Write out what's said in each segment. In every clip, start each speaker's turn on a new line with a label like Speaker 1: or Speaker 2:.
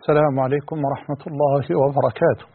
Speaker 1: السلام عليكم ورحمة الله وبركاته.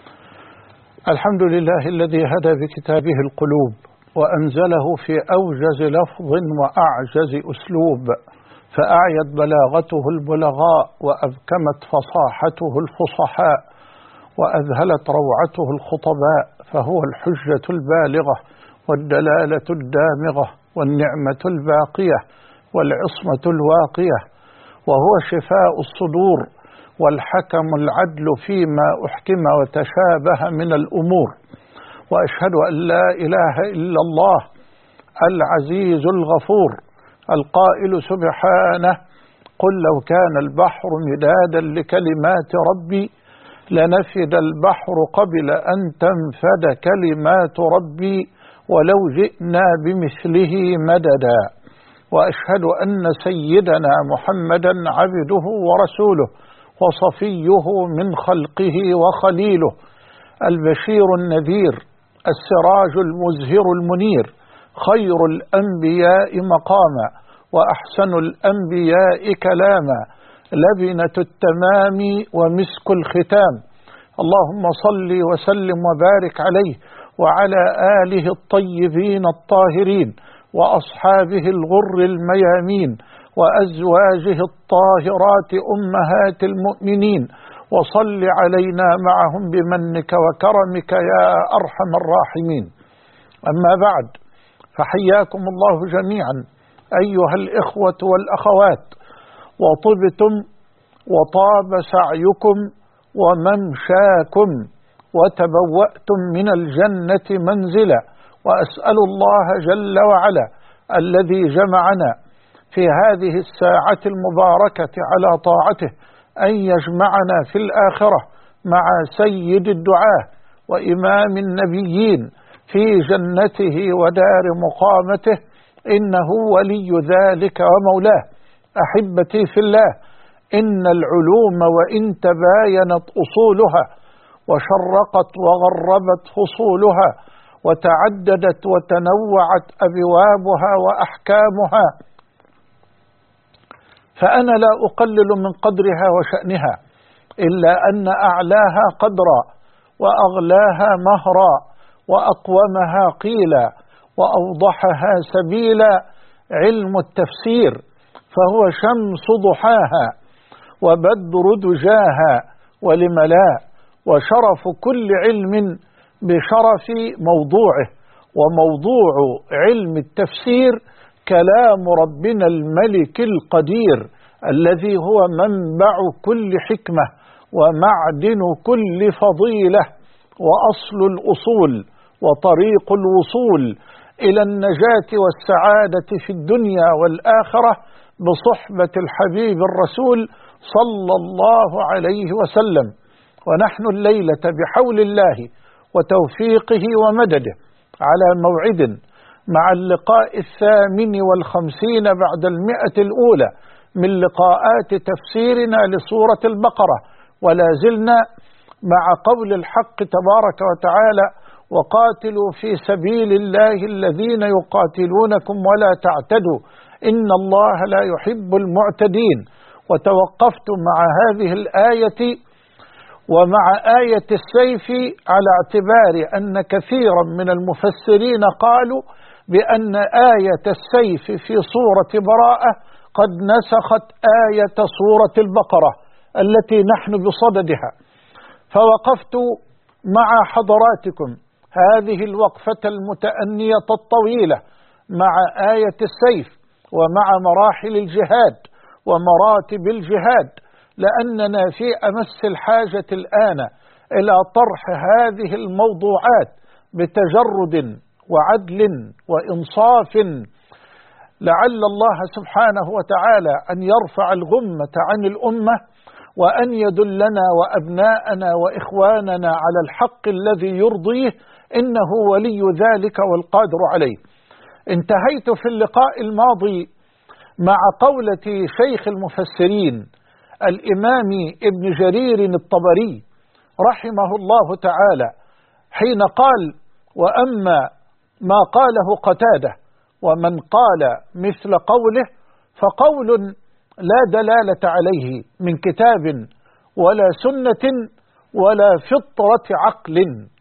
Speaker 1: الحمد لله الذي هدى بكتابه القلوب وأنزله في أوجز لفظ وأعجز أسلوب، فأعيت بلاغته البلغاء وأبكمت فصاحته الفصحاء وأذهلت روعته الخطباء، فهو الحجة البالغة والدلالة الدامغة والنعمة الباقية والعصمة الواقية، وهو شفاء الصدور والحكم العدل فيما أحكم وتشابه من الأمور. وأشهد أن لا إله إلا الله العزيز الغفور القائل سبحانه: قل لو كان البحر مدادا لكلمات ربي لنفد البحر قبل أن تنفد كلمات ربي ولو جئنا بمثله مددا. وأشهد أن سيدنا محمدا عبده ورسوله وصفيه من خلقه وخليله، البشير النذير السراج المزهر المنير، خير الأنبياء مقاما وأحسن الأنبياء كلاما، لبنة التمام ومسك الختام. اللهم صل وسلم وبارك عليه وعلى آله الطيبين الطاهرين وأصحابه الغر الميامين وأزواجه الطاهرات أمهات المؤمنين، وصل علينا معهم بمنك وكرمك يا أرحم الراحمين. أما بعد، فحياكم الله جميعا أيها الإخوة والأخوات، وطبتم وطاب سعيكم وممشاكم وتبوأتم من الجنة منزلا، وأسأل الله جل وعلا الذي جمعنا في هذه الساعة المباركة على طاعته أن يجمعنا في الآخرة مع سيد الدعاة وإمام النبيين في جنته ودار مقامته، إنه ولي ذلك ومولاه. أحبتي في الله، إن العلوم وإن تباينت أصولها وشرقت وغربت فصولها وتعددت وتنوعت أبوابها وأحكامها، فأنا لا أقلل من قدرها وشأنها، إلا أن أعلاها قدرا وأغلاها مهرا وأقومها قيلا وأوضحها سبيلا علم التفسير، فهو شمس ضحاها وبدر دجاها ولملا، وشرف كل علم بشرف موضوعه. وموضوع علم التفسير كلام ربنا الملك القدير الذي هو منبع كل حكمة ومعدن كل فضيلة وأصل الأصول وطريق الوصول إلى النجاة والسعادة في الدنيا والآخرة بصحبة الحبيب الرسول صلى الله عليه وسلم. ونحن الليلة بحول الله وتوفيقه ومدده على موعد مع اللقاء 58 بعد 100 الأولى من لقاءات تفسيرنا لسورة البقرة، ولا زلنا مع قول الحق تبارك وتعالى: وقاتلوا في سبيل الله الذين يقاتلونكم ولا تعتدوا إن الله لا يحب المعتدين. وتوقفت مع هذه الآية ومع آية السيف على اعتبار أن كثيرا من المفسرين قالوا بأن آية السيف في سورة براءة قد نسخت آية سورة البقرة التي نحن بصددها. فوقفت مع حضراتكم هذه الوقفة المتأنية الطويلة مع آية السيف ومع مراحل الجهاد ومراتب الجهاد، لأننا في أمس الحاجة الآن إلى طرح هذه الموضوعات بتجرد وعدل وإنصاف، لعل الله سبحانه وتعالى أن يرفع الغمة عن الأمة وأن يدلنا وأبناءنا وإخواننا على الحق الذي يرضيه، إنه ولي ذلك والقادر عليه. انتهيت في اللقاء الماضي مع قولة شيخ المفسرين الإمام ابن جرير الطبري رحمه الله تعالى حين قال: وأما ما قاله قتادة ومن قال مثل قوله فقول لا دلالة عليه من كتاب ولا سنة ولا فطرة عقل.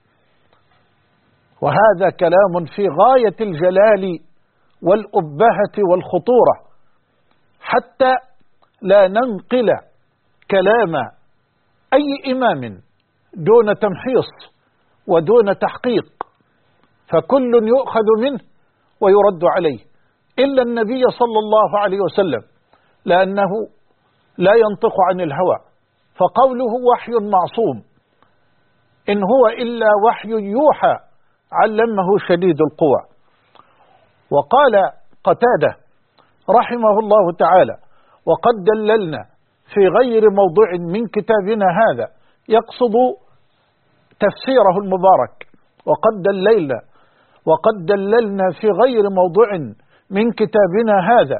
Speaker 1: وهذا كلام في غاية الجلال والأبهة والخطورة، حتى لا ننقل كلام أي إمام دون تمحيص ودون تحقيق، فكل يؤخذ منه ويرد عليه إلا النبي صلى الله عليه وسلم، لأنه لا ينطق عن الهوى، فقوله وحي معصوم، إن هو إلا وحي يوحى علمه شديد القوى. وقال قتادة رحمه الله تعالى: وقد دللنا في غير موضوع من كتابنا هذا، يقصد تفسيره المبارك، وقد دللنا في غير موضوع من كتابنا هذا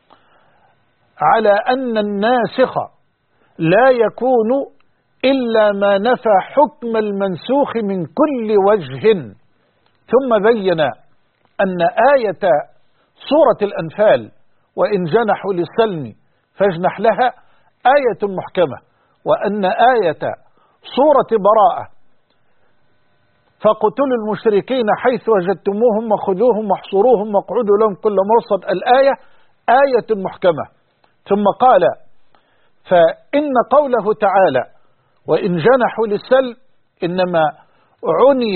Speaker 1: على أن الناسخ لا يكون إلا ما نفى حكم المنسوخ من كل وجه. ثم بين أن آية سورة الأنفال وإن جنحوا للسلم فاجنح لها آية محكمة، وأن آية سورة براءة فاقتلوا المشركين حيث وجدتموهم وخذوهم واحصروهم واقعدوا لهم كل مرصد الآية آية محكمة. ثم قال: فإن قوله تعالى وإن جنحوا للسلم إنما عني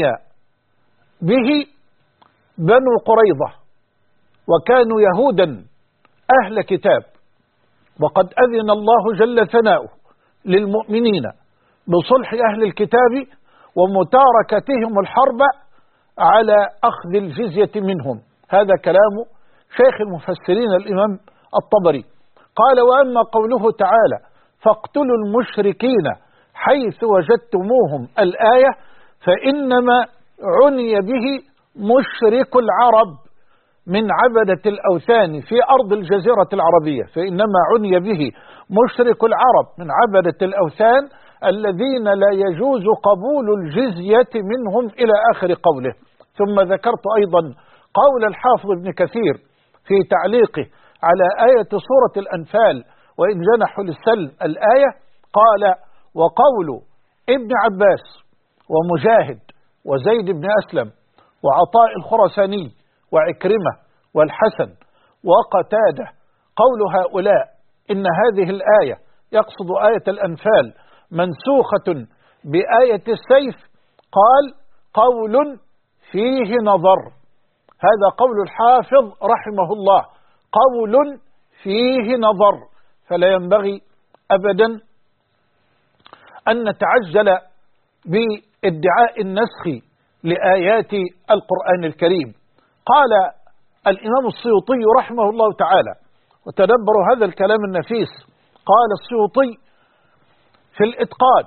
Speaker 1: به بنو قريظة، وكانوا يهودا أهل كتاب، وقد أذن الله جل ثناؤه للمؤمنين بصلح أهل الكتاب ومتاركتهم الحرب على أخذ الجزية منهم. هذا كلام شيخ المفسرين الإمام الطبري. قال: وأما قوله تعالى فاقتلوا المشركين حيث وجدتموهم الآية، فإنما عني به مشرك العرب من عبدة الأوثان في أرض الجزيرة العربية، فإنما عني به مشرك العرب من عبدة الأوثان الذين لا يجوز قبول الجزية منهم إلى آخر قوله. ثم ذكرت أيضا قول الحافظ ابن كثير في تعليقه على آية سورة الأنفال وإن جنحوا للسلم الآية، قال: وقول ابن عباس ومجاهد وزيد بن أسلم وعطاء الخرساني وعكرمة والحسن وقتادة، قول هؤلاء إن هذه الآية يقصد آية الأنفال منسوخة بآية السيف، قال: قول فيه نظر. هذا قول الحافظ رحمه الله، قول فيه نظر، فلا ينبغي أبدا أن نتعجل بادعاء النسخ لآيات القرآن الكريم. قال الإمام السيوطي رحمه الله تعالى، وتدبروا هذا الكلام النفيس، قال السيوطي في الإتقان،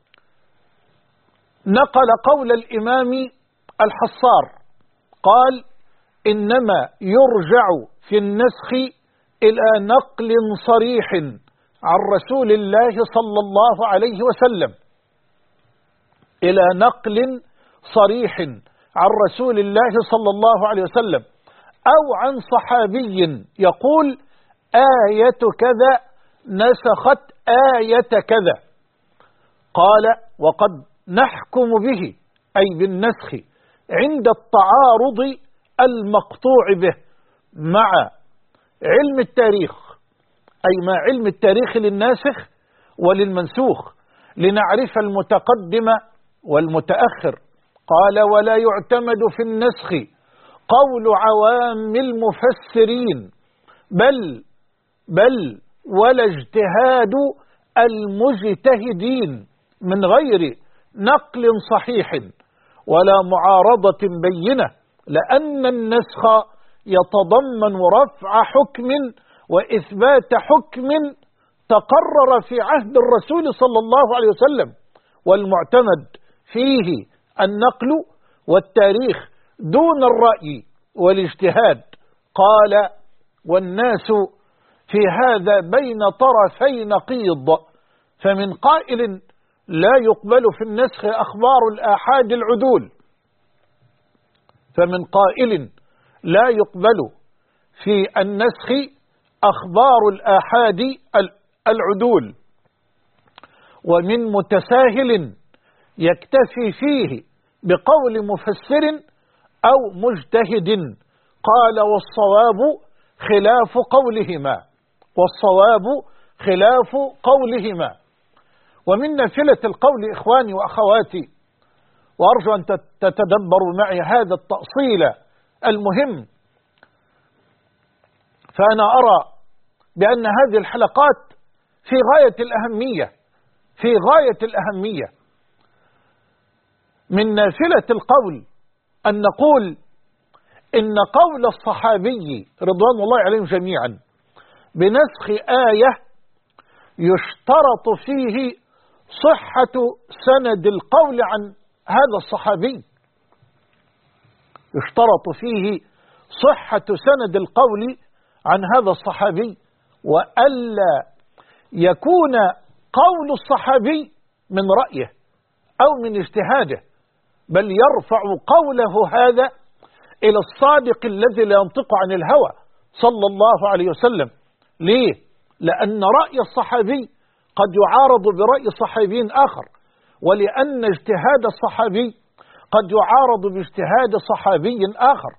Speaker 1: نقل قول الإمام الحصار، قال: إنما يرجع في النسخ إلى نقل صريح عن رسول الله صلى الله عليه وسلم، إلى نقل صريح عن رسول الله صلى الله عليه وسلم، أو عن صحابي يقول آية كذا نسخت آية كذا. قال: وقد نحكم به أي بالنسخ عند التعارض المقطوع به مع علم التاريخ، أي مع علم التاريخ للناسخ وللمنسوخ، لنعرف المتقدم والمتأخر. قال: ولا يعتمد في النسخ قول عوام المفسرين، بل ولا اجتهاد المجتهدين من غير نقل صحيح ولا معارضة بينة، لأن النسخ يتضمن رفع حكم وإثبات حكم تقرر في عهد الرسول صلى الله عليه وسلم، والمعتمد فيه النقل والتاريخ دون الرأي والاجتهاد. قال: والناس في هذا بين طرفي نقيض، فمن قائل لا يقبل في النسخ أخبار الآحاد العدول، فمن قائل لا يقبل في النسخ أخبار الآحاد العدول، ومن متساهل يكتفي فيه بقول مفسر أو مجتهد. قال والصواب خلاف قولهما، والصواب خلاف قولهما. ومن نافلة القول إخواني وأخواتي، وأرجو أن تتدبروا معي هذا التأصيل المهم، فأنا أرى بأن هذه الحلقات في غاية الأهمية، في غاية الأهمية. من نافلة القول أن نقول إن قول الصحابي رضوان الله عليهم جميعا بنسخ آية يشترط فيه صحة سند القول عن هذا الصحابي، يشترط فيه صحة سند القول عن هذا الصحابي، وألا يكون قول الصحابي من رأيه أو من اجتهاده، بل يرفع قوله هذا إلى الصادق الذي لا ينطق عن الهوى صلى الله عليه وسلم. ليه؟ لأن رأي الصحابي قد يعارض برأي صحابي آخر، ولأن اجتهاد الصحابي قد يعارض باجتهاد صحابي آخر.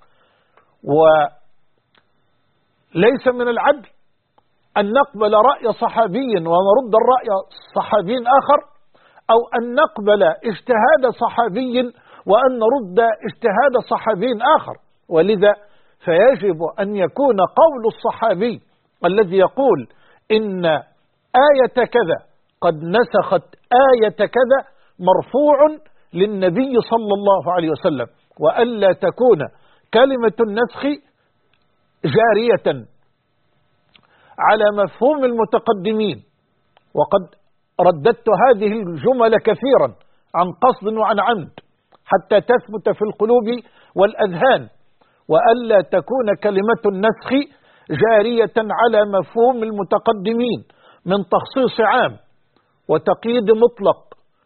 Speaker 1: وليس من العدل أن نقبل رأي صحابي ونرد الرأي صحابي آخر، أو أن نقبل اجتهاد صحابي وأن نرد اجتهاد صحابي آخر. ولذا فيجب أن يكون قول الصحابي الذي يقول إن آية كذا قد نسخت آية كذا مرفوع للنبي صلى الله عليه وسلم، وألا تكون كلمة النسخ جارية على مفهوم المتقدمين. وقد رددت هذه الجمل كثيرا عن قصد وعن عمد حتى تثبت في القلوب والأذهان، وألا تكون كلمة النسخ جارية على مفهوم المتقدمين من تخصيص عام وتقييد مطلق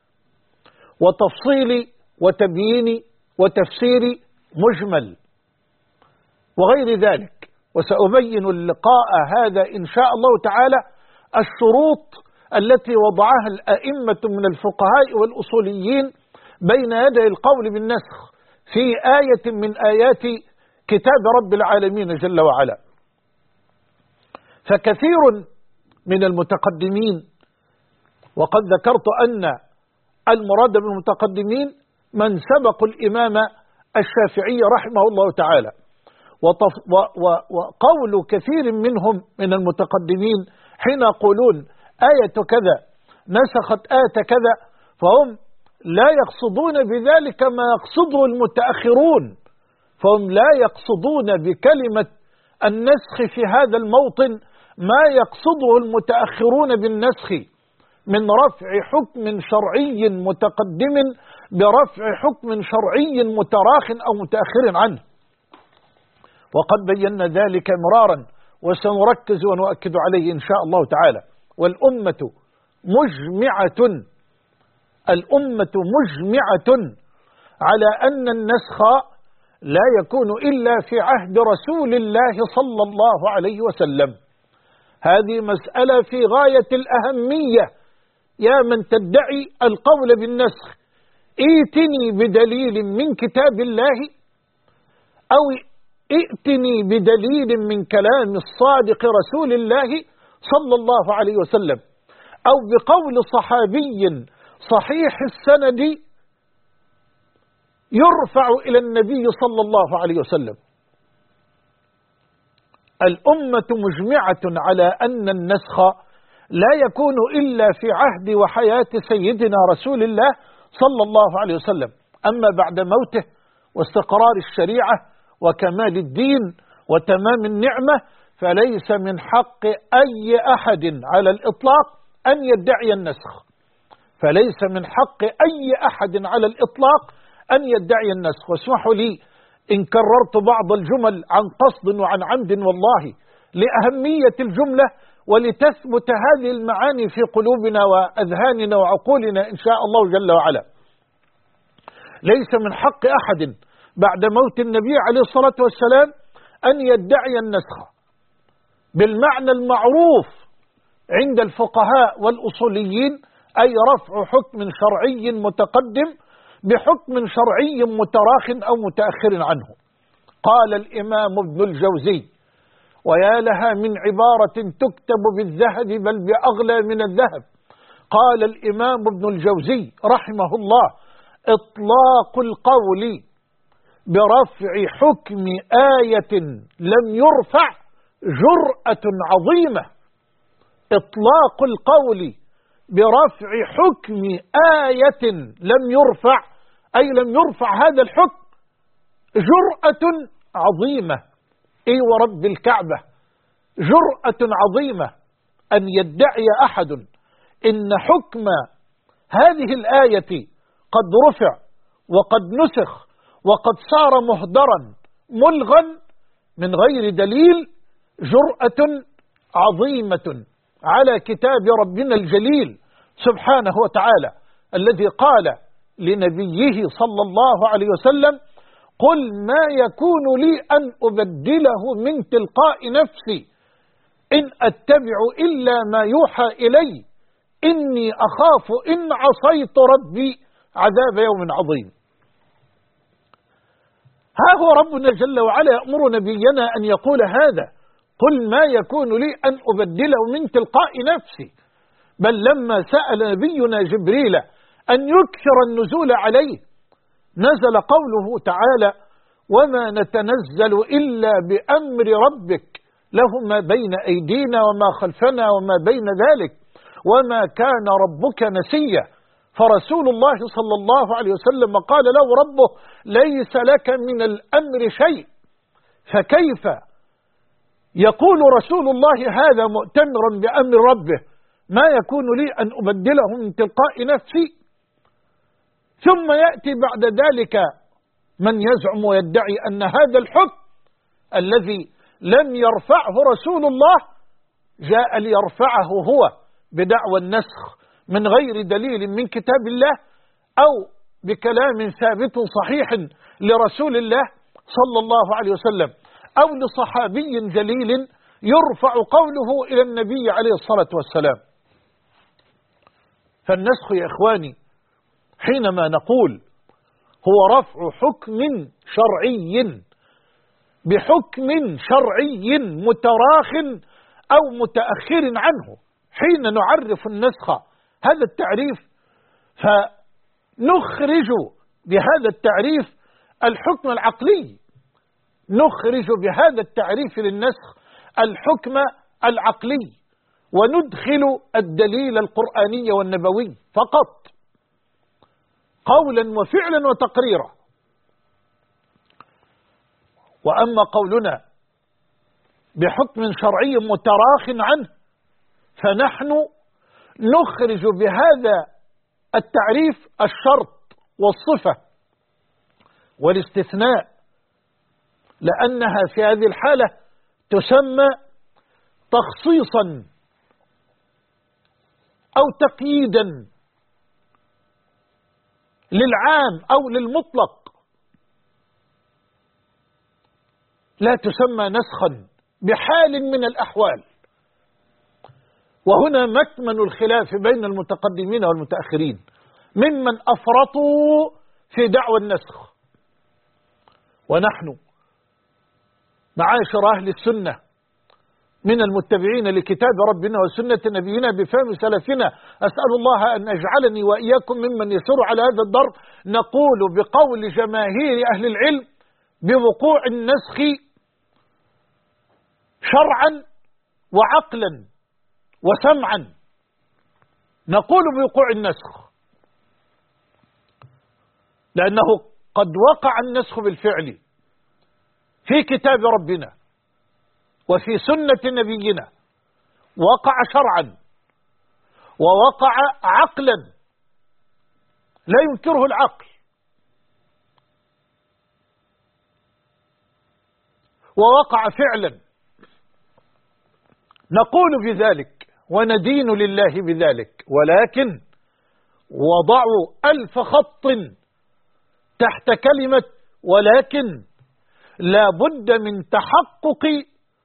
Speaker 1: وتفصيل وتبيين وتفسير مجمل وغير ذلك. وسأبين اللقاء هذا إن شاء الله تعالى الشروط التي وضعها الأئمة من الفقهاء والأصوليين بين يدي القول بالنسخ في آية من آيات كتاب رب العالمين جل وعلا. فكثير من المتقدمين، وقد ذكرت أن المراد بالمتقدمين من سبق الإمام الشافعي رحمه الله تعالى، وقول كثير منهم من المتقدمين حين يقولون آية كذا نسخت آية كذا، فهم لا يقصدون بذلك ما يقصده المتأخرون، فهم لا يقصدون بكلمة النسخ في هذا الموطن ما يقصده المتأخرون بالنسخ من رفع حكم شرعي متقدم برفع حكم شرعي متراخ أو متأخر عنه. وقد بينا ذلك مرارا وسنركز ونؤكد عليه إن شاء الله تعالى. والأمة مجمعة على أن النسخ لا يكون إلا في عهد رسول الله صلى الله عليه وسلم. هذه مسألة في غاية الأهمية. يا من تدعي القول بالنسخ، ائتني بدليل من كتاب الله، أو ائتني بدليل من كلام الصادق رسول الله صلى الله عليه وسلم، أو بقول صحابي صحيح السند يرفع إلى النبي صلى الله عليه وسلم. الأمة مجمعة على أن النسخ لا يكون إلا في عهد وحياة سيدنا رسول الله صلى الله عليه وسلم. أما بعد موته واستقرار الشريعة وكمال الدين وتمام النعمة فليس من حق أي أحد على الإطلاق أن يدعي النسخ، فليس من حق أي أحد على الإطلاق أن يدعي النسخ. واسمحوا لي إن كررت بعض الجمل عن قصد وعن عمد والله لأهمية الجملة ولتثبت هذه المعاني في قلوبنا وأذهاننا وعقولنا إن شاء الله جل وعلا. ليس من حق أحد بعد موت النبي عليه الصلاة والسلام أن يدعي النسخ بالمعنى المعروف عند الفقهاء والأصوليين أي رفع حكم شرعي متقدم بحكم شرعي متراخ أو متأخر عنه. قال الإمام ابن الجوزي: ويا لها من عبارة تكتب بالذهب بل بأغلى من الذهب. قال الإمام ابن الجوزي رحمه الله: إطلاق القول برفع حكم آية لم يرفع جرأة عظيمة. إطلاق القول برفع حكم آية لم يرفع، أي لم يرفع هذا الحكم، جرأة عظيمة. إي ورب الكعبة، جرأة عظيمة أن يدعي أحد إن حكم هذه الآية قد رفع وقد نسخ وقد صار مهدرا ملغا من غير دليل، جرأة عظيمة على كتاب ربنا الجليل سبحانه وتعالى، الذي قال لنبيه صلى الله عليه وسلم: قل ما يكون لي أن أبدله من تلقاء نفسي إن أتبع إلا ما يوحى إلي إني أخاف إن عصيت ربي عذاب يوم عظيم. ها هو ربنا جل وعلا يأمر نبينا أن يقول هذا: قل ما يكون لي أن أبدله من تلقاء نفسي. بل لما سأل نبينا جبريل أن يكثر النزول عليه، نزل قوله تعالى: وما نتنزل إلا بأمر ربك له ما بين أيدينا وما خلفنا وما بين ذلك وما كان ربك نسيا. فرسول الله صلى الله عليه وسلم قال له ربه: ليس لك من الأمر شيء. فكيف يقول رسول الله هذا مؤتمرا بأمر ربه: ما يكون لي أن أبدله من تلقاء نفسي؟ ثم يأتي بعد ذلك من يزعم ويدعي أن هذا الحكم الذي لم يرفعه رسول الله جاء ليرفعه هو بدعوى النسخ من غير دليل من كتاب الله أو بكلام ثابت صحيح لرسول الله صلى الله عليه وسلم أو لصحابي جليل يرفع قوله إلى النبي عليه الصلاة والسلام. فالنسخ يا إخواني حينما نقول هو رفع حكم شرعي بحكم شرعي متراخ أو متأخر عنه، حين نعرف النسخ هذا التعريف فنخرج بهذا التعريف الحكم العقلي، نخرج بهذا التعريف للنسخ الحكم العقلي وندخل الدليل القرآني والنبوي فقط قولا وفعلا وتقريرا. وأما قولنا بحكم شرعي متراخ عنه فنحن نخرج بهذا التعريف الشرط والصفة والاستثناء، لأنها في هذه الحالة تسمى تخصيصا أو تقييدا للعام أو للمطلق، لا تسمى نسخا بحال من الأحوال. وهنا مكمن الخلاف بين المتقدمين والمتأخرين ممن أفرطوا في دعوى النسخ. ونحن معاشر أهل السنة من المتبعين لكتاب ربنا وسنة نبينا بفهم سلفنا، أسأل الله أن أجعلني وإياكم ممن يسر على هذا الضرب، نقول بقول جماهير أهل العلم بوقوع النسخ شرعا وعقلا وسمعا، نقول بوقوع النسخ لأنه قد وقع النسخ بالفعل في كتاب ربنا وفي سنة نبينا، وقع شرعا ووقع عقلا لا ينكره العقل، ووقع فعلا نقول بذلك وندين لله بذلك. ولكن وضعوا 1000 خط تحت كلمة ولكن لا بد من تحقق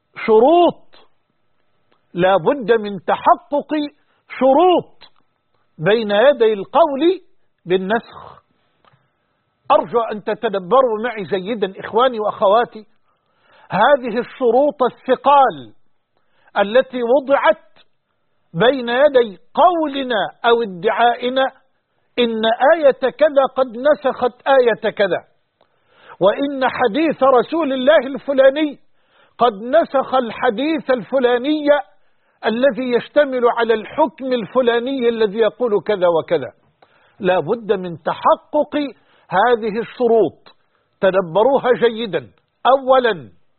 Speaker 1: شروط، لا بد من تحقق شروط بين يدي القول بالنسخ. أرجو أن تتدبروا معي جيدا إخواني وأخواتي هذه الشروط الثقال التي وضعت بين يدي قولنا أو ادعائنا إن آية كذا قد نسخت آية كذا، وإن حديث رسول الله الفلاني قد نسخ الحديث الفلاني الذي يشتمل على الحكم الفلاني الذي يقول كذا وكذا. لا بد من تحقق هذه الشروط، تدبروها جيدا. أولا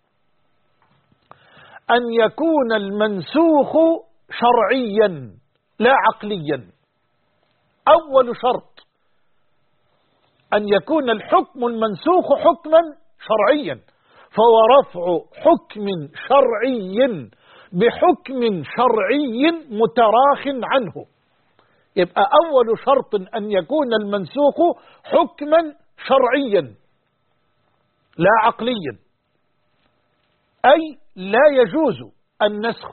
Speaker 1: أن يكون المنسوخ شرعيا لا عقليا. أول شرط أن يكون الحكم المنسوخ حكما شرعيا، فهو رفع حكم شرعي بحكم شرعي متراخ عنه. يبقى أول شرط أن يكون المنسوخ حكما شرعيا لا عقليا، أي لا يجوز النسخ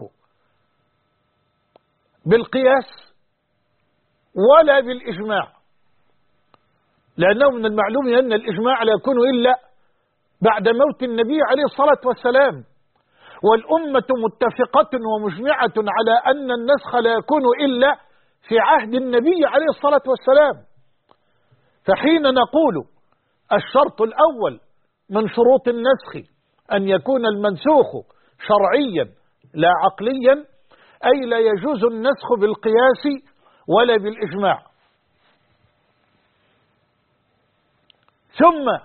Speaker 1: بالقياس ولا بالإجماع، لأنه من المعلوم أن الإجماع لا يكون إلا بعد موت النبي عليه الصلاة والسلام، والأمة متفقة ومجمعة على أن النسخ لا يكون إلا في عهد النبي عليه الصلاة والسلام. فحين نقول الشرط الأول من شروط النسخ أن يكون المنسوخ شرعيا لا عقليا، أي لا يجوز النسخ بالقياس ولا بالإجماع. ثم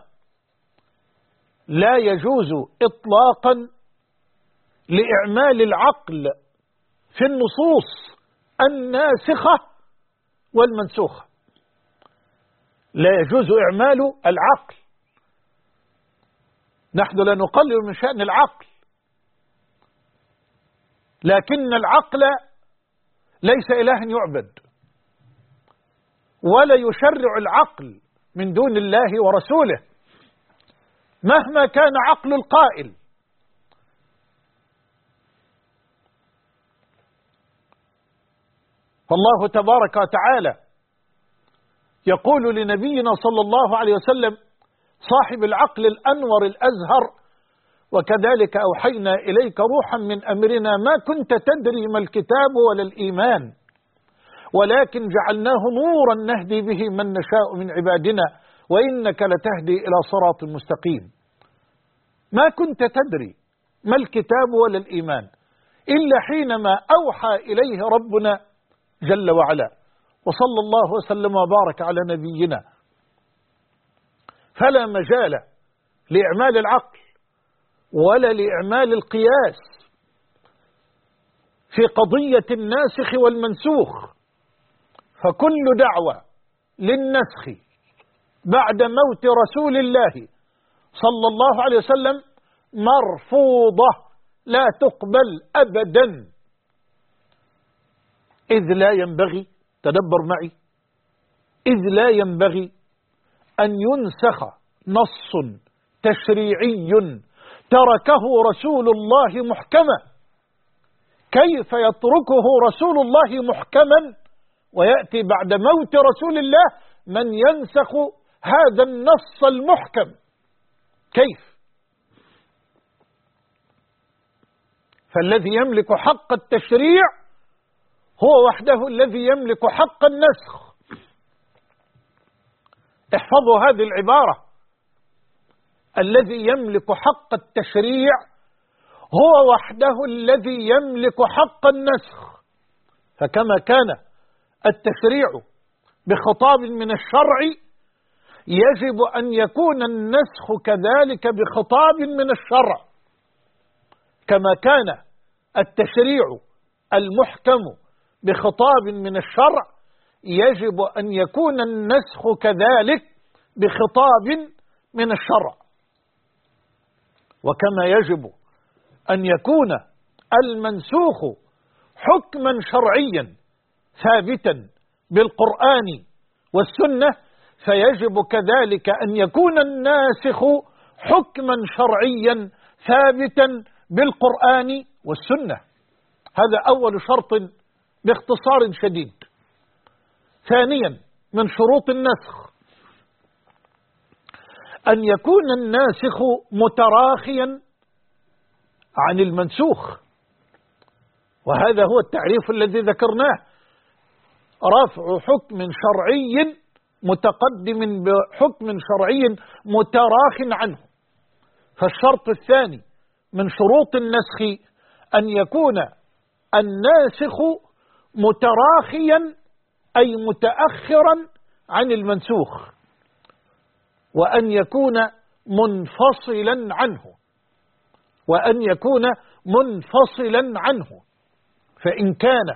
Speaker 1: لا يجوز إطلاقا لإعمال العقل في النصوص الناسخة والمنسوخة، لا يجوز إعمال العقل. نحن لا نقلل من شأن العقل، لكن العقل ليس إلها يعبد، ولا يشرع العقل من دون الله ورسوله مهما كان عقل القائل. فالله تبارك وتعالى يقول لنبينا صلى الله عليه وسلم صاحب العقل الأنور الأزهر: وكذلك أوحينا إليك روحا من أمرنا ما كنت تدري ما الكتاب ولا الإيمان ولكن جعلناه نورا نهدي به من نشاء من عبادنا وإنك لتهدي إلى صراط مستقيم. ما كنت تدري ما الكتاب ولا الإيمان إلا حينما أوحى إليه ربنا جل وعلا، وصلى الله وسلم وبارك على نبينا. فلا مجال لإعمال العقل ولا لإعمال القياس في قضية الناسخ والمنسوخ، فكل دعوة للنسخ بعد موت رسول الله صلى الله عليه وسلم مرفوضة لا تقبل أبدا، إذ لا ينبغي، تدبر معي، إذ لا ينبغي أن ينسخ نص تشريعي تركه رسول الله محكما. كيف يتركه رسول الله محكما ويأتي بعد موت رسول الله من ينسخ هذا النص المحكم؟ كيف؟ فالذي يملك حق التشريع هو وحده الذي يملك حق النسخ. احفظوا هذه العبارة: الذي يملك حق التشريع هو وحده الذي يملك حق النسخ. فكما كان التشريع بخطاب من الشرع يجب أن يكون النسخ كذلك بخطاب من الشرع، كما كان التشريع المحكم بخطاب من الشرع يجب أن يكون النسخ كذلك بخطاب من الشرع. وكما يجب أن يكون المنسوخ حكما شرعيا ثابتا بالقرآن والسنة، فيجب كذلك أن يكون الناسخ حكما شرعيا ثابتا بالقرآن والسنة. هذا أول شرط باختصار شديد. ثانيا من شروط النسخ أن يكون الناسخ متراخيا عن المنسوخ، وهذا هو التعريف الذي ذكرناه: رفع حكم شرعي متقدم بحكم شرعي متراخ عنه. فالشرط الثاني من شروط النسخ أن يكون الناسخ متراخيا أي متأخرا عن المنسوخ، وأن يكون منفصلا عنه، وأن يكون منفصلا عنه. فإن كان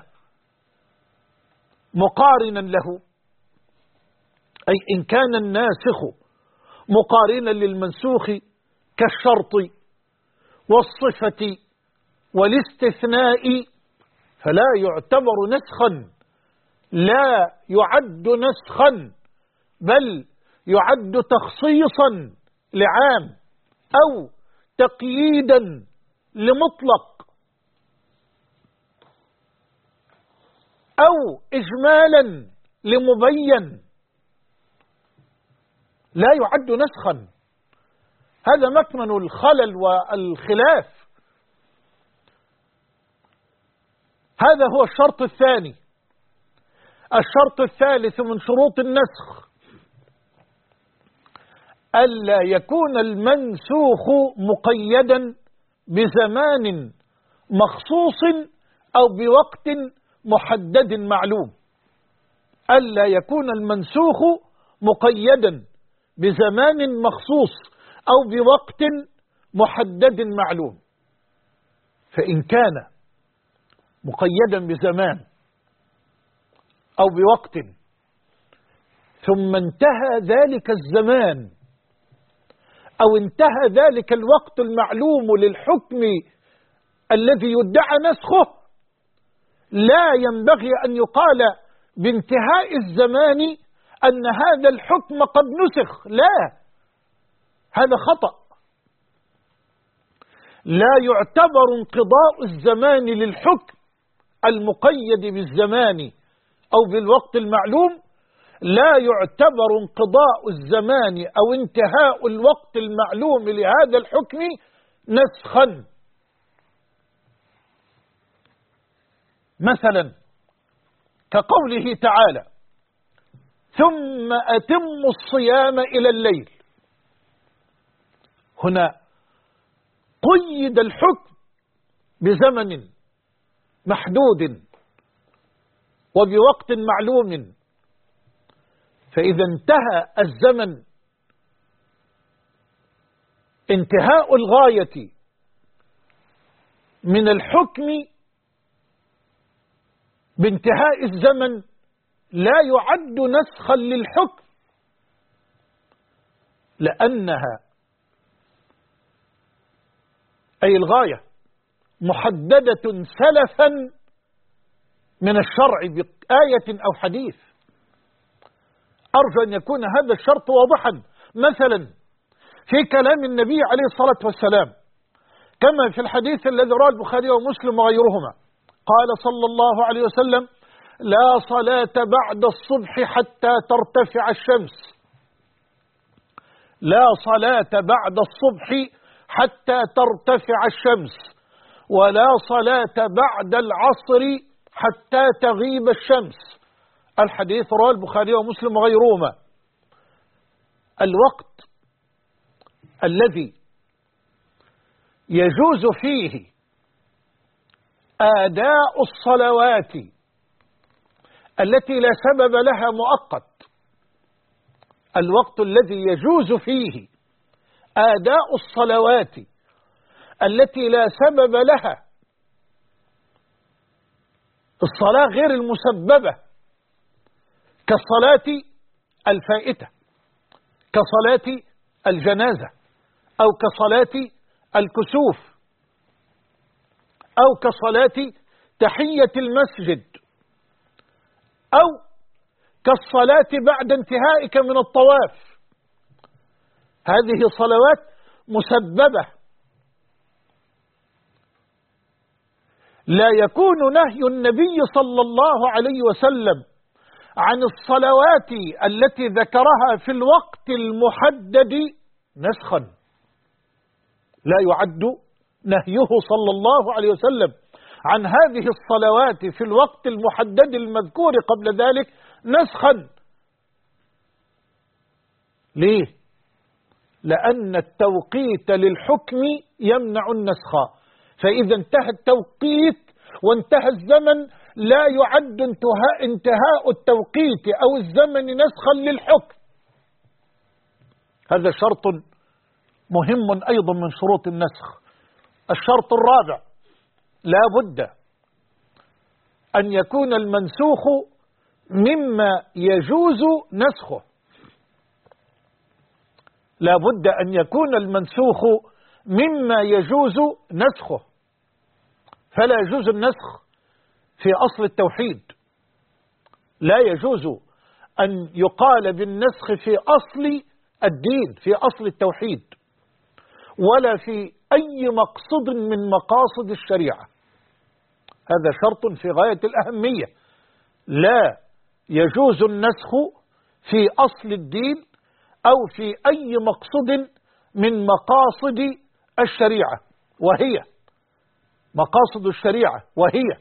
Speaker 1: مقارنا له، أي إن كان الناسخ مقارنا للمنسوخ كالشرط والصفة والاستثناء فلا يعتبر نسخا، لا يعد نسخا، بل يعد تخصيصا لعام أو تقييدا لمطلق أو إجمالا لمبين، لا يعد نسخا. هذا مكمن الخلل والخلاف. هذا هو الشرط الثاني. الشرط الثالث من شروط النسخ ألا يكون المنسوخ مقيدا بزمان مخصوص أو بوقت محدد معلوم. ألا يكون المنسوخ مقيدا بزمان مخصوص أو بوقت محدد معلوم. فإن كان مقيدا بزمان أو بوقت ثم انتهى ذلك الزمان أو انتهى ذلك الوقت المعلوم للحكم الذي يدعى نسخه، لا ينبغي أن يقال بانتهاء الزمان أن هذا الحكم قد نسخ، لا، هذا خطأ. لا يعتبر انقضاء الزمان للحكم المقيد بالزمان أو بالوقت المعلوم، لا يعتبر انقضاء الزمان أو انتهاء الوقت المعلوم لهذا الحكم نسخا. مثلا كقوله تعالى: ثم أتموا الصيام إلى الليل. هنا قيد الحكم بزمن محدود وبوقت معلوم، فإذا انتهى الزمن انتهاء الغاية من الحكم بانتهاء الزمن لا يعد نسخا للحكم، لأنها أي الغاية محددة سلفا من الشرع بآية أو حديث. أرجو أن يكون هذا الشرط واضحا. مثلا في كلام النبي عليه الصلاة والسلام كما في الحديث الذي رواه البخاري ومسلم وغيرهما، قال صلى الله عليه وسلم: لا صلاة بعد الصبح حتى ترتفع الشمس. لا صلاة بعد الصبح حتى ترتفع الشمس، ولا صلاة بعد العصر حتى تغيب الشمس. الحديث رواه البخاري ومسلم وغيرهما. الوقت الذي يجوز فيه أداء الصلوات التي لا سبب لها مؤقت، الوقت الذي يجوز فيه أداء الصلوات التي لا سبب لها، الصلاة غير المسببة كالصلاة الفائتة، كصلاة الجنازة، أو كصلاة الكسوف، أو كصلاة تحية المسجد، أو كالصلاة بعد انتهائك من الطواف. هذه صلوات مسببة. لا يكون نهي النبي صلى الله عليه وسلم عن الصلوات التي ذكرها في الوقت المحدد نسخا، لا يعد نهيه صلى الله عليه وسلم عن هذه الصلوات في الوقت المحدد المذكور قبل ذلك نسخا. ليه؟ لأن التوقيت للحكم يمنع النسخ، فإذا انتهى التوقيت وانتهى الزمن لا يعد انتهاء التوقيت أو الزمن نسخا للحكم. هذا شرط مهم أيضا من شروط النسخ. الشرط الرابع: لا بد أن يكون المنسوخ مما يجوز نسخه. لا بد أن يكون المنسوخ مما يجوز نسخه، فلا يجوز النسخ في أصل التوحيد، لا يجوز أن يقال بالنسخ في أصل الدين، في أصل التوحيد، ولا في أي مقصد من مقاصد الشريعة. هذا شرط في غاية الأهمية. لا يجوز النسخ في أصل الدين أو في أي مقصد من مقاصد الشريعة، وهي مقاصد الشريعة وهي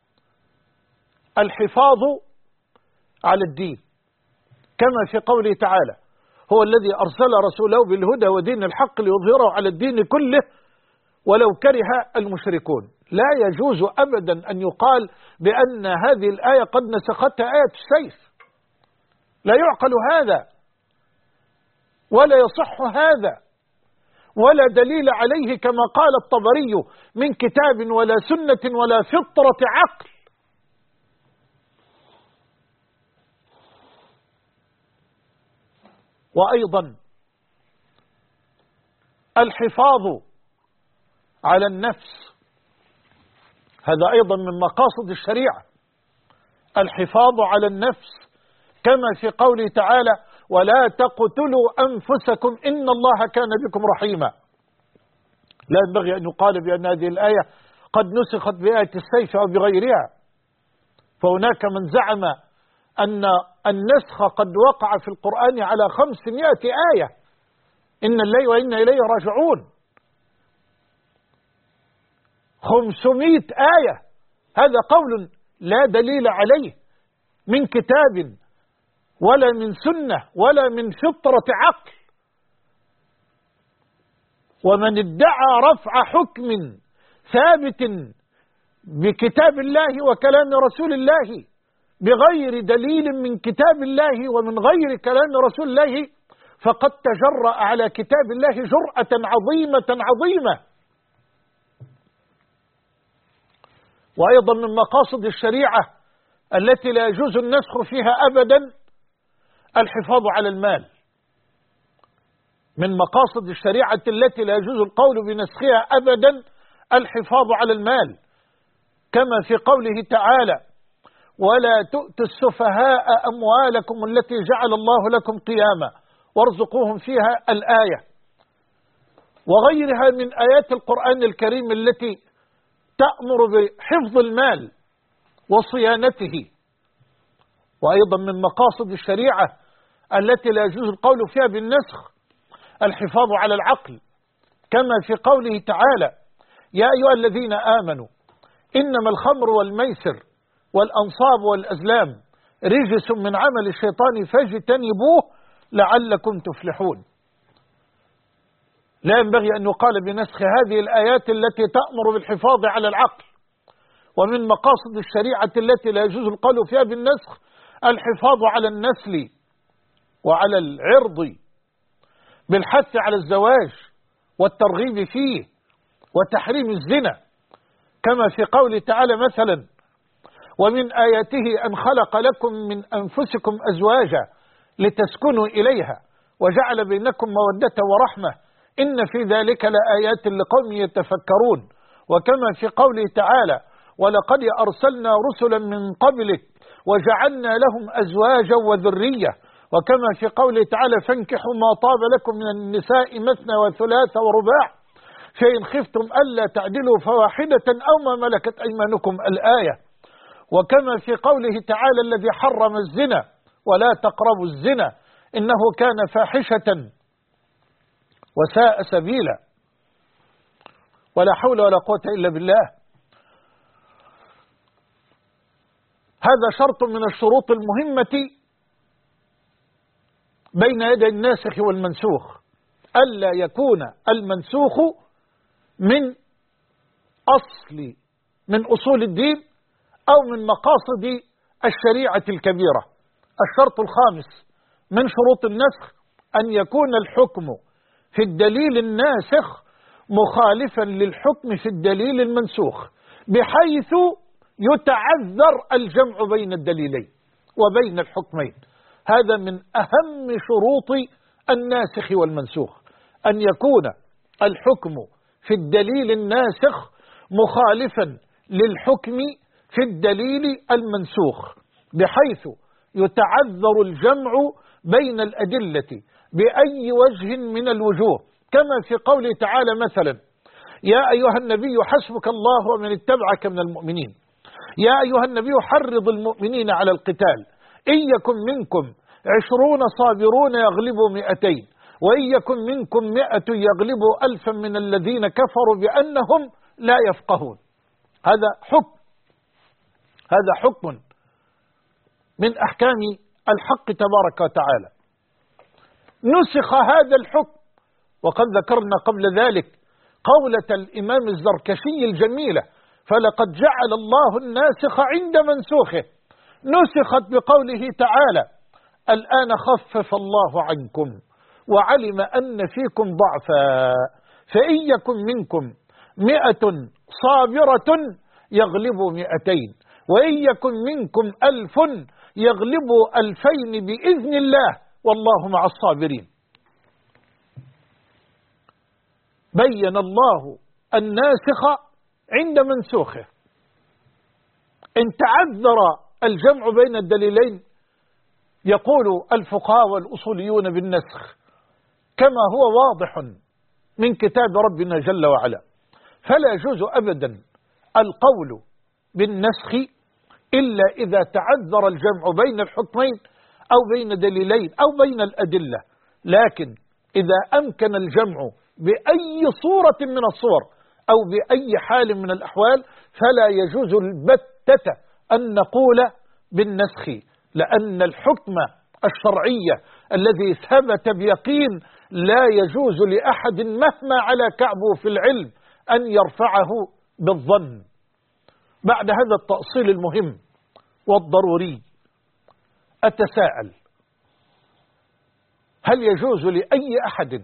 Speaker 1: الحفاظ على الدين، كما في قوله تعالى: هو الذي أرسل رسوله بالهدى ودين الحق ليظهره على الدين كله ولو كره المشركون. لا يجوز أبدا أن يقال بأن هذه الآية قد نسختها آية السيف، لا يعقل هذا ولا يصح هذا، ولا دليل عليه كما قال الطبري من كتاب ولا سنة ولا فطرة عقل. وأيضا الحفاظ على النفس، هذا أيضا من مقاصد الشريعة، الحفاظ على النفس، كما في قوله تعالى: ولا تقتلوا أنفسكم إن الله كان بكم رحيما. لا ينبغي أن يقال بأن هذه الآية قد نسخت بآية السيف أو بغيرها، فهناك من زعم أن النسخ قد وقع في القرآن على 500 آية، إن الله وإنا إليه راجعون، 500 آية. هذا قول لا دليل عليه من كتاب ولا من سنة ولا من فطرة عقل. ومن ادعى رفع حكم ثابت بكتاب الله وكلام رسول الله بغير دليل من كتاب الله ومن غير كلام رسول الله فقد تجرأ على كتاب الله جرأة عظيمة عظيمة. وأيضا من مقاصد الشريعة التي لا يجوز النسخ فيها أبدا الحفاظ على المال. من مقاصد الشريعة التي لا يجوز القول بنسخها أبدا الحفاظ على المال، كما في قوله تعالى: ولا تؤتوا السفهاء أموالكم التي جعل الله لكم قياما وارزقوهم فيها الآية، وغيرها من آيات القرآن الكريم التي تأمر بحفظ المال وصيانته. وأيضا من مقاصد الشريعة التي لا يجوز القول فيها بالنسخ الحفاظ على العقل، كما في قوله تعالى: يا أيها الذين آمنوا إنما الخمر والميسر والأنصاب والأزلام رجس من عمل الشيطان فاجتنبوه لعلكم تفلحون. لا ينبغي أن يقال بنسخ هذه الآيات التي تأمر بالحفاظ على العقل. ومن مقاصد الشريعة التي لا يجوز القول فيها بالنسخ الحفاظ على النسل وعلى العرض بالحث على الزواج والترغيب فيه وتحريم الزنا، كما في قوله تعالى مثلا: ومن آياته أن خلق لكم من أنفسكم أزواجا لتسكنوا إليها وجعل بينكم مودة ورحمة إن في ذلك لآيات لقوم يتفكرون. وكما في قوله تعالى: ولقد أرسلنا رسلا من قبلك وجعلنا لهم أزواجا وذرية. وكما في قوله تعالى: فانكحوا ما طاب لكم من النساء مثنى وثلاث ورباع فإن خفتم ألا تعدلوا فواحدة أو ما ملكت أيمانكم الآية. وكما في قوله تعالى الذي حرم الزنا ولا تقربوا الزنا إنه كان فاحشة وساء سبيلا. ولا حول ولا قوة إلا بالله. هذا شرط من الشروط المهمة بين يدي الناسخ والمنسوخ، ألا يكون المنسوخ من أصول الدين أو من مقاصد الشريعة الكبيرة. الشرط الخامس من شروط النسخ أن يكون الحكم في الدليل الناسخ مخالفا للحكم في الدليل المنسوخ، بحيث يتعذر الجمع بين الدليلين وبين الحكمين. هذا من أهم شروط الناسخ والمنسوخ، أن يكون الحكم في الدليل الناسخ مخالفا للحكم في الدليل المنسوخ، بحيث يتعذر الجمع بين الأدلة بأي وجه من الوجوه، كما في قوله تعالى مثلا: يا أيها النبي حسبك الله ومن اتبعك من المؤمنين. يا أيها النبي حرض المؤمنين على القتال، إن يكن منكم 20 صابرون يغلبوا 200 وإن يكن منكم 100 يغلبوا 1000 من الذين كفروا بأنهم لا يفقهون. هذا حكم من أحكام الحق تبارك وتعالى. نسخ هذا الحكم، وقد ذكرنا قبل ذلك قولة الإمام الزركشي الجميلة: فلقد جعل الله الناسخ عند منسوخه. نسخت بقوله تعالى: الآن خفف الله عنكم وعلم أن فيكم ضعفا فإن يكن منكم 100 صابرة يغلبوا 200 وإن يكن منكم 1000 يغلبوا 2000 بإذن الله والله مع الصابرين. بين الله الناسخ عند منسوخه. إن تعذر الجمع بين الدليلين يقول الفقهاء والأصوليون بالنسخ، كما هو واضح من كتاب ربنا جل وعلا، فلا يجوز أبدا القول بالنسخ إلا إذا تعذر الجمع بين الحكمين أو بين دليلين أو بين الأدلة. لكن إذا أمكن الجمع بأي صورة من الصور أو بأي حال من الأحوال فلا يجوز البتة أن نقول بالنسخ، لأن الحكم الشرعي الذي ثبت بيقين لا يجوز لأحد مهما على كعبه في العلم أن يرفعه بالظن. بعد هذا التأصيل المهم والضروري أتساءل: هل يجوز لأي أحد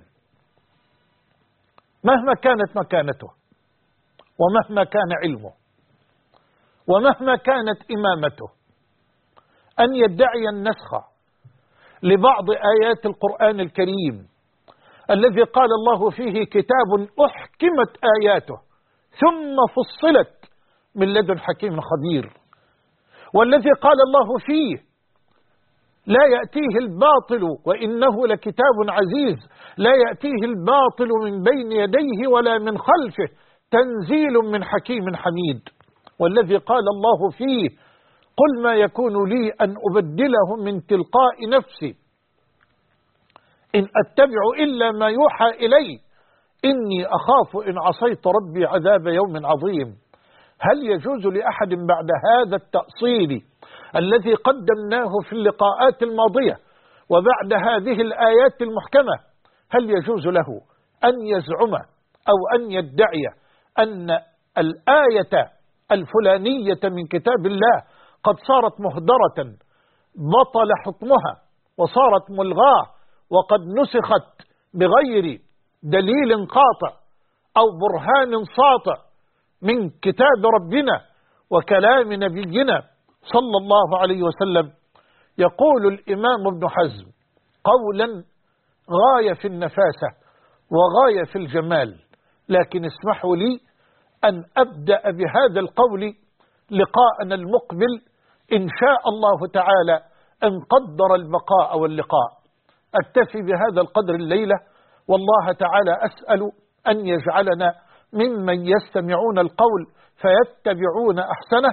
Speaker 1: مهما كانت مكانته ومهما كان علمه ومهما كانت إمامته أن يدعي النسخ لبعض آيات القرآن الكريم الذي قال الله فيه: كتاب أحكمت آياته ثم فصلت من لدن حكيم خبير، والذي قال الله فيه: لا يأتيه الباطل وإنه لكتاب عزيز لا يأتيه الباطل من بين يديه ولا من خلفه تنزيل من حكيم حميد، والذي قال الله فيه: قل ما يكون لي أن أبدله من تلقاء نفسي إن أتبع إلا ما يوحى إلي إني أخاف إن عصيت ربي عذاب يوم عظيم. هل يجوز لأحد بعد هذا التأصيل الذي قدمناه في اللقاءات الماضية وبعد هذه الآيات المحكمة، هل يجوز له أن يزعم أو أن يدعي أن الآية الفلانية من كتاب الله قد صارت مهدرة بطل حكمها وصارت ملغاة وقد نسخت بغير دليل قاطع أو برهان ساطع من كتاب ربنا وكلام نبينا صلى الله عليه وسلم؟ يقول الإمام ابن حزم قولا غاية في النفاسة وغاية في الجمال، لكن اسمحوا لي أن أبدأ بهذا القول لقاءنا المقبل إن شاء الله تعالى أن قدر البقاء واللقاء. أكتفي بهذا القدر الليلة، والله تعالى أسأل أن يجعلنا ممن يستمعون القول فيتبعون أحسنه،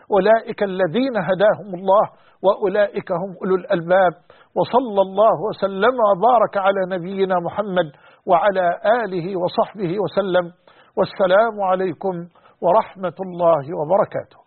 Speaker 1: أولئك الذين هداهم الله وأولئك هم أولو الألباب. وصلى الله وسلم وبارك على نبينا محمد وعلى آله وصحبه وسلم. والسلام عليكم ورحمة الله وبركاته.